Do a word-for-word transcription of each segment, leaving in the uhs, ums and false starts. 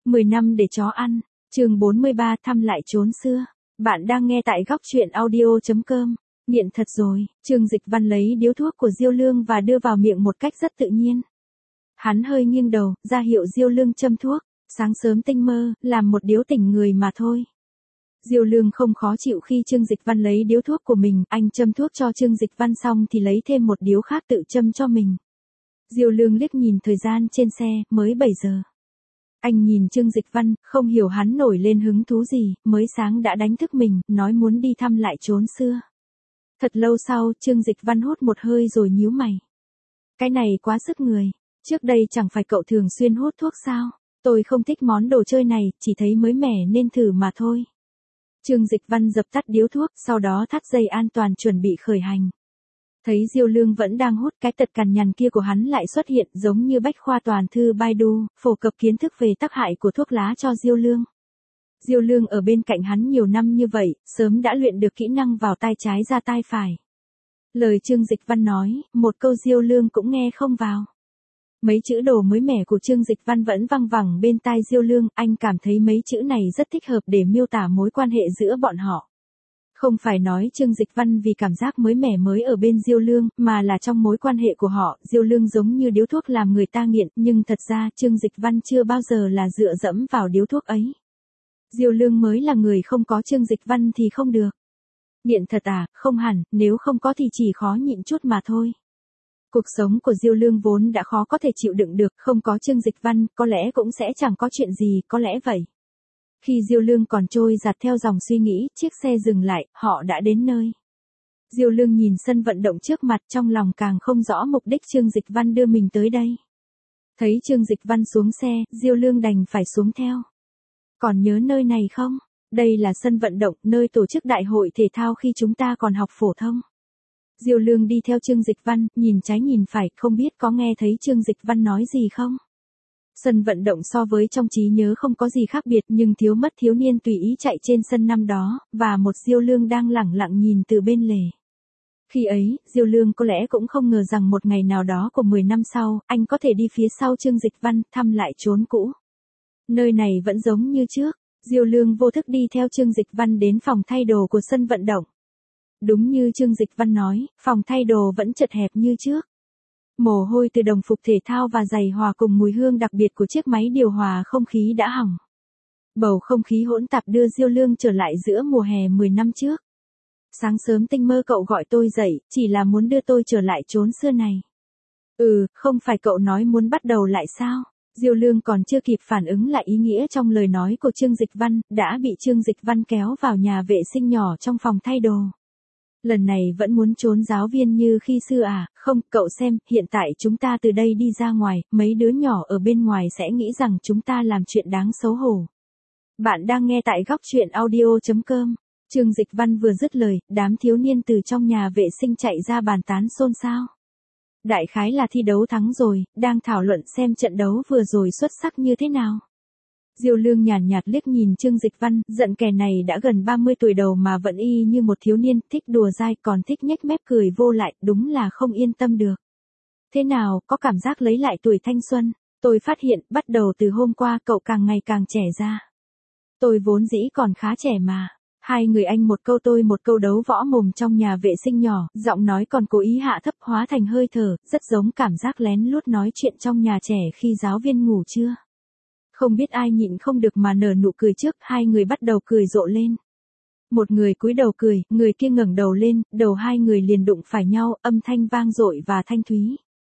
mười năm để chó ăn, chương bốn mươi ba thăm lại chốn xưa. Bạn đang nghe tại góc truyện audio chấm com. Nghiện thật rồi, Trương Dịch Văn lấy điếu thuốc của Diêu Lương và đưa vào miệng một cách rất tự nhiên. Hắn hơi nghiêng đầu, ra hiệu Diêu Lương châm thuốc, sáng sớm tinh mơ, làm một điếu tỉnh người mà thôi. Diêu Lương không khó chịu khi Trương Dịch Văn lấy điếu thuốc của mình, anh châm thuốc cho Trương Dịch Văn xong thì lấy thêm một điếu khác tự châm cho mình. Diêu Lương liếc nhìn thời gian trên xe, mới bảy giờ. Anh nhìn Trương Dịch Văn, không hiểu hắn nổi lên hứng thú gì, mới sáng đã đánh thức mình, nói muốn đi thăm lại chốn xưa. Thật lâu sau, Trương Dịch Văn hút một hơi rồi nhíu mày. Cái này quá sức người, trước đây chẳng phải cậu thường xuyên hút thuốc sao? Tôi không thích món đồ chơi này, chỉ thấy mới mẻ nên thử mà thôi. Trương Dịch Văn dập tắt điếu thuốc, sau đó thắt dây an toàn chuẩn bị khởi hành. Thấy Diêu Lương vẫn đang hút, cái tật cằn nhằn kia của hắn lại xuất hiện, giống như bách khoa toàn thư Baidu, phổ cập kiến thức về tác hại của thuốc lá cho Diêu Lương. Diêu Lương ở bên cạnh hắn nhiều năm như vậy, sớm đã luyện được kỹ năng vào tai trái ra tai phải. Lời Trương Dịch Văn nói, một câu Diêu Lương cũng nghe không vào. Mấy chữ đồ mới mẻ của Trương Dịch Văn vẫn văng vẳng bên tai Diêu Lương, anh cảm thấy mấy chữ này rất thích hợp để miêu tả mối quan hệ giữa bọn họ. Không phải nói Trương Dịch Văn vì cảm giác mới mẻ mới ở bên Diêu Lương, mà là trong mối quan hệ của họ, Diêu Lương giống như điếu thuốc làm người ta nghiện, nhưng thật ra Trương Dịch Văn chưa bao giờ là dựa dẫm vào điếu thuốc ấy. Diêu Lương mới là người không có Trương Dịch Văn thì không được. Nghiện thật à, không hẳn, nếu không có thì chỉ khó nhịn chút mà thôi. Cuộc sống của Diêu Lương vốn đã khó có thể chịu đựng được, không có Trương Dịch Văn, có lẽ cũng sẽ chẳng có chuyện gì, có lẽ vậy. Khi Diêu Lương còn trôi dạt theo dòng suy nghĩ, chiếc xe dừng lại, họ đã đến nơi. Diêu Lương nhìn sân vận động trước mặt, trong lòng càng không rõ mục đích Trương Dịch Văn đưa mình tới đây. Thấy Trương Dịch Văn xuống xe, Diêu Lương đành phải xuống theo. Còn nhớ nơi này không? Đây là sân vận động, nơi tổ chức đại hội thể thao khi chúng ta còn học phổ thông. Diêu Lương đi theo Trương Dịch Văn, nhìn trái nhìn phải, không biết có nghe thấy Trương Dịch Văn nói gì không? Sân vận động so với trong trí nhớ không có gì khác biệt, nhưng thiếu mất thiếu niên tùy ý chạy trên sân năm đó, và một Diêu Lương đang lẳng lặng nhìn từ bên lề. Khi ấy, Diêu Lương có lẽ cũng không ngờ rằng một ngày nào đó của mười năm sau, anh có thể đi phía sau Trương Dịch Văn, thăm lại chốn cũ. Nơi này vẫn giống như trước, Diêu Lương vô thức đi theo Trương Dịch Văn đến phòng thay đồ của sân vận động. Đúng như Trương Dịch Văn nói, phòng thay đồ vẫn chật hẹp như trước. Mồ hôi từ đồng phục thể thao và giày hòa cùng mùi hương đặc biệt của chiếc máy điều hòa không khí đã hỏng. Bầu không khí hỗn tạp đưa Diêu Lương trở lại giữa mùa hè mười năm trước. Sáng sớm tinh mơ cậu gọi tôi dậy, chỉ là muốn đưa tôi trở lại chốn xưa này. Ừ, không phải cậu nói muốn bắt đầu lại sao? Diêu Lương còn chưa kịp phản ứng lại ý nghĩa trong lời nói của Trương Dịch Văn, đã bị Trương Dịch Văn kéo vào nhà vệ sinh nhỏ trong phòng thay đồ. Lần này vẫn muốn trốn giáo viên như khi xưa à? Không, cậu xem, hiện tại chúng ta từ đây đi ra ngoài, mấy đứa nhỏ ở bên ngoài sẽ nghĩ rằng chúng ta làm chuyện đáng xấu hổ. Bạn đang nghe tại góc truyện audio chấm com. Trương Dịch Văn vừa dứt lời, đám thiếu niên từ trong nhà vệ sinh chạy ra bàn tán xôn xao. Đại khái là thi đấu thắng rồi, đang thảo luận xem trận đấu vừa rồi xuất sắc như thế nào. Diêu Lương nhàn nhạt liếc nhìn Trương Dịch Văn, giận kẻ này đã gần ba mươi tuổi đầu mà vẫn y như một thiếu niên, thích đùa dai còn thích nhếch mép cười vô lại, đúng là không yên tâm được. Thế nào, có cảm giác lấy lại tuổi thanh xuân? Tôi phát hiện, bắt đầu từ hôm qua cậu càng ngày càng trẻ ra. Tôi vốn dĩ còn khá trẻ mà. Hai người anh một câu tôi một câu đấu võ mồm trong nhà vệ sinh nhỏ, giọng nói còn cố ý hạ thấp hóa thành hơi thở, rất giống cảm giác lén lút nói chuyện trong nhà trẻ khi giáo viên ngủ trưa. Không biết ai nhịn không được mà nở nụ cười trước, hai người bắt đầu cười rộ lên. Một người cúi đầu cười, người kia ngẩng đầu lên, đầu hai người liền đụng phải nhau, âm thanh vang dội và thanh thúy.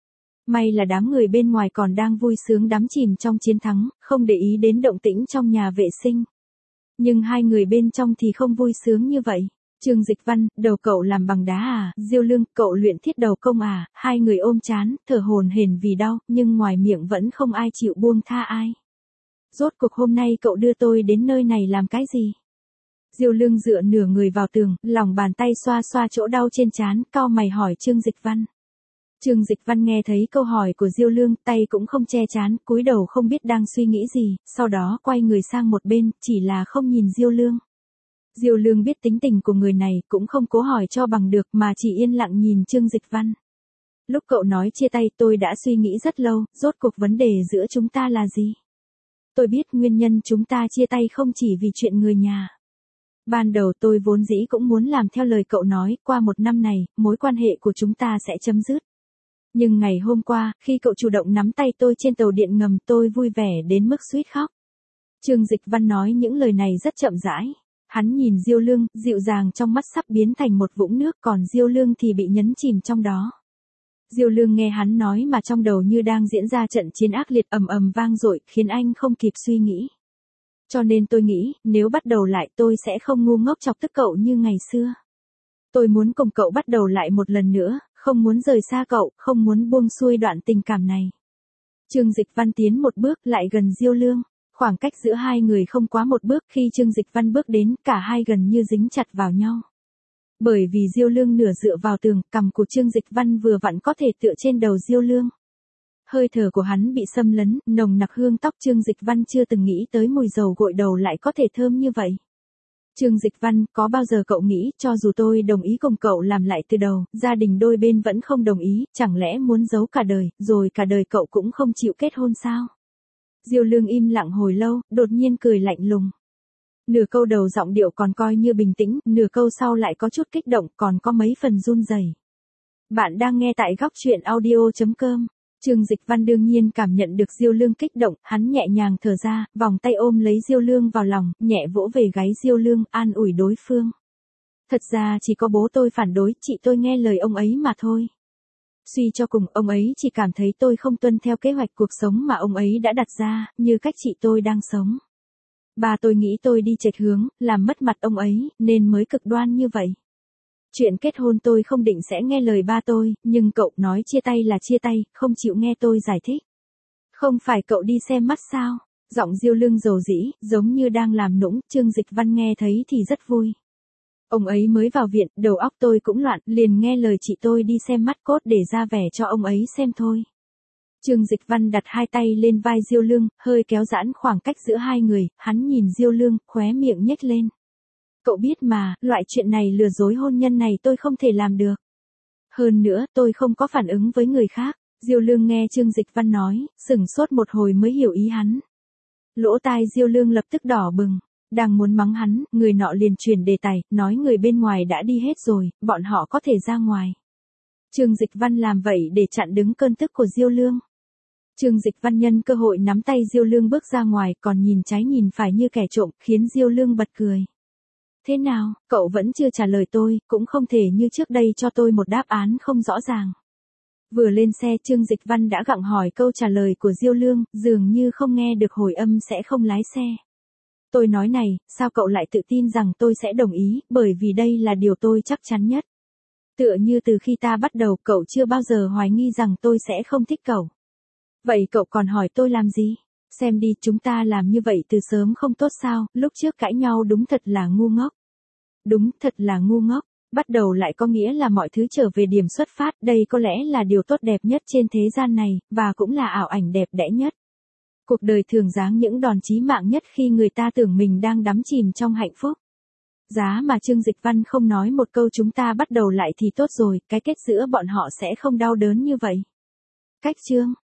May là đám người bên ngoài còn đang vui sướng đắm chìm trong chiến thắng, không để ý đến động tĩnh trong nhà vệ sinh. Nhưng hai người bên trong thì không vui sướng như vậy. Trương Dịch Văn, đầu cậu làm bằng đá à? Diêu Lương, cậu luyện thiết đầu công à? Hai người ôm chán, thở hổn hển vì đau, nhưng ngoài miệng vẫn không ai chịu buông tha ai. Rốt cuộc hôm nay cậu đưa tôi đến nơi này làm cái gì? Diêu Lương dựa nửa người vào tường, lòng bàn tay xoa xoa chỗ đau trên trán, cau mày hỏi Trương Dịch Văn. Trương Dịch Văn nghe thấy câu hỏi của Diêu Lương, tay cũng không che trán, cúi đầu không biết đang suy nghĩ gì, sau đó quay người sang một bên, chỉ là không nhìn Diêu Lương. Diêu Lương biết tính tình của người này, cũng không cố hỏi cho bằng được mà chỉ yên lặng nhìn Trương Dịch Văn. Lúc cậu nói chia tay tôi đã suy nghĩ rất lâu, rốt cuộc vấn đề giữa chúng ta là gì? Tôi biết nguyên nhân chúng ta chia tay không chỉ vì chuyện người nhà. Ban đầu tôi vốn dĩ cũng muốn làm theo lời cậu nói, qua một năm này, mối quan hệ của chúng ta sẽ chấm dứt. Nhưng ngày hôm qua, khi cậu chủ động nắm tay tôi trên tàu điện ngầm, tôi vui vẻ đến mức suýt khóc. Trương Dịch Văn nói những lời này rất chậm rãi. Hắn nhìn Diêu Lương, dịu dàng trong mắt sắp biến thành một vũng nước, còn Diêu Lương thì bị nhấn chìm trong đó. Diêu Lương nghe hắn nói mà trong đầu như đang diễn ra trận chiến ác liệt ầm ầm vang dội, khiến anh không kịp suy nghĩ. Cho nên tôi nghĩ, nếu bắt đầu lại tôi sẽ không ngu ngốc chọc tức cậu như ngày xưa. Tôi muốn cùng cậu bắt đầu lại một lần nữa, không muốn rời xa cậu, không muốn buông xuôi đoạn tình cảm này. Trương Dịch Văn tiến một bước lại gần Diêu Lương. Khoảng cách giữa hai người không quá một bước, khi Trương Dịch Văn bước đến, cả hai gần như dính chặt vào nhau. Bởi vì Diêu Lương nửa dựa vào tường, cằm của Trương Dịch Văn vừa vặn có thể tựa trên đầu Diêu Lương. Hơi thở của hắn bị xâm lấn, nồng nặc hương tóc. Trương Dịch Văn chưa từng nghĩ tới mùi dầu gội đầu lại có thể thơm như vậy. Trương Dịch Văn, có bao giờ cậu nghĩ, cho dù tôi đồng ý cùng cậu làm lại từ đầu, gia đình đôi bên vẫn không đồng ý, chẳng lẽ muốn giấu cả đời, rồi cả đời cậu cũng không chịu kết hôn sao? Diêu Lương im lặng hồi lâu, đột nhiên cười lạnh lùng. Nửa câu đầu giọng điệu còn coi như bình tĩnh, nửa câu sau lại có chút kích động, còn có mấy phần run rẩy. Bạn đang nghe tại góc truyện audio chấm com. Trương Dịch Văn đương nhiên cảm nhận được Diêu Lương kích động, hắn nhẹ nhàng thở ra, vòng tay ôm lấy Diêu Lương vào lòng, nhẹ vỗ về gáy Diêu Lương, an ủi đối phương. Thật ra chỉ có bố tôi phản đối, chị tôi nghe lời ông ấy mà thôi. Suy cho cùng, ông ấy chỉ cảm thấy tôi không tuân theo kế hoạch cuộc sống mà ông ấy đã đặt ra, như cách chị tôi đang sống. Bà tôi nghĩ tôi đi chệch hướng, làm mất mặt ông ấy, nên mới cực đoan như vậy. Chuyện kết hôn tôi không định sẽ nghe lời ba tôi, nhưng cậu nói chia tay là chia tay, không chịu nghe tôi giải thích. Không phải cậu đi xem mắt sao? Giọng Diêu Lương dầu dĩ, giống như đang làm nũng. Trương Dịch Văn nghe thấy thì rất vui. Ông ấy mới vào viện, đầu óc tôi cũng loạn, liền nghe lời chị tôi đi xem mắt cốt để ra vẻ cho ông ấy xem thôi. Trương Dịch Văn đặt hai tay lên vai Diêu Lương, hơi kéo giãn khoảng cách giữa hai người, hắn nhìn Diêu Lương, khóe miệng nhếch lên. Cậu biết mà, loại chuyện này lừa dối hôn nhân này tôi không thể làm được. Hơn nữa, tôi không có phản ứng với người khác. Diêu Lương nghe Trương Dịch Văn nói, sửng sốt một hồi mới hiểu ý hắn. Lỗ tai Diêu Lương lập tức đỏ bừng. Đang muốn mắng hắn, người nọ liền chuyển đề tài, nói người bên ngoài đã đi hết rồi, bọn họ có thể ra ngoài. Trương Dịch Văn làm vậy để chặn đứng cơn tức của Diêu Lương. Trương Dịch Văn nhân cơ hội nắm tay Diêu Lương bước ra ngoài, còn nhìn trái nhìn phải như kẻ trộm, khiến Diêu Lương bật cười. Thế nào, cậu vẫn chưa trả lời tôi, cũng không thể như trước đây cho tôi một đáp án không rõ ràng. Vừa lên xe Trương Dịch Văn đã gặng hỏi câu trả lời của Diêu Lương, dường như không nghe được hồi âm sẽ không lái xe. Tôi nói này, sao cậu lại tự tin rằng tôi sẽ đồng ý, bởi vì đây là điều tôi chắc chắn nhất. Tựa như từ khi ta bắt đầu cậu chưa bao giờ hoài nghi rằng tôi sẽ không thích cậu. Vậy cậu còn hỏi tôi làm gì? Xem đi, chúng ta làm như vậy từ sớm không tốt sao, lúc trước cãi nhau đúng thật là ngu ngốc. Đúng, thật là ngu ngốc. Bắt đầu lại có nghĩa là mọi thứ trở về điểm xuất phát, đây có lẽ là điều tốt đẹp nhất trên thế gian này, và cũng là ảo ảnh đẹp đẽ nhất. Cuộc đời thường giáng những đòn chí mạng nhất khi người ta tưởng mình đang đắm chìm trong hạnh phúc. Giá mà Trương Dịch Văn không nói một câu chúng ta bắt đầu lại thì tốt rồi, cái kết giữa bọn họ sẽ không đau đớn như vậy. Cách chương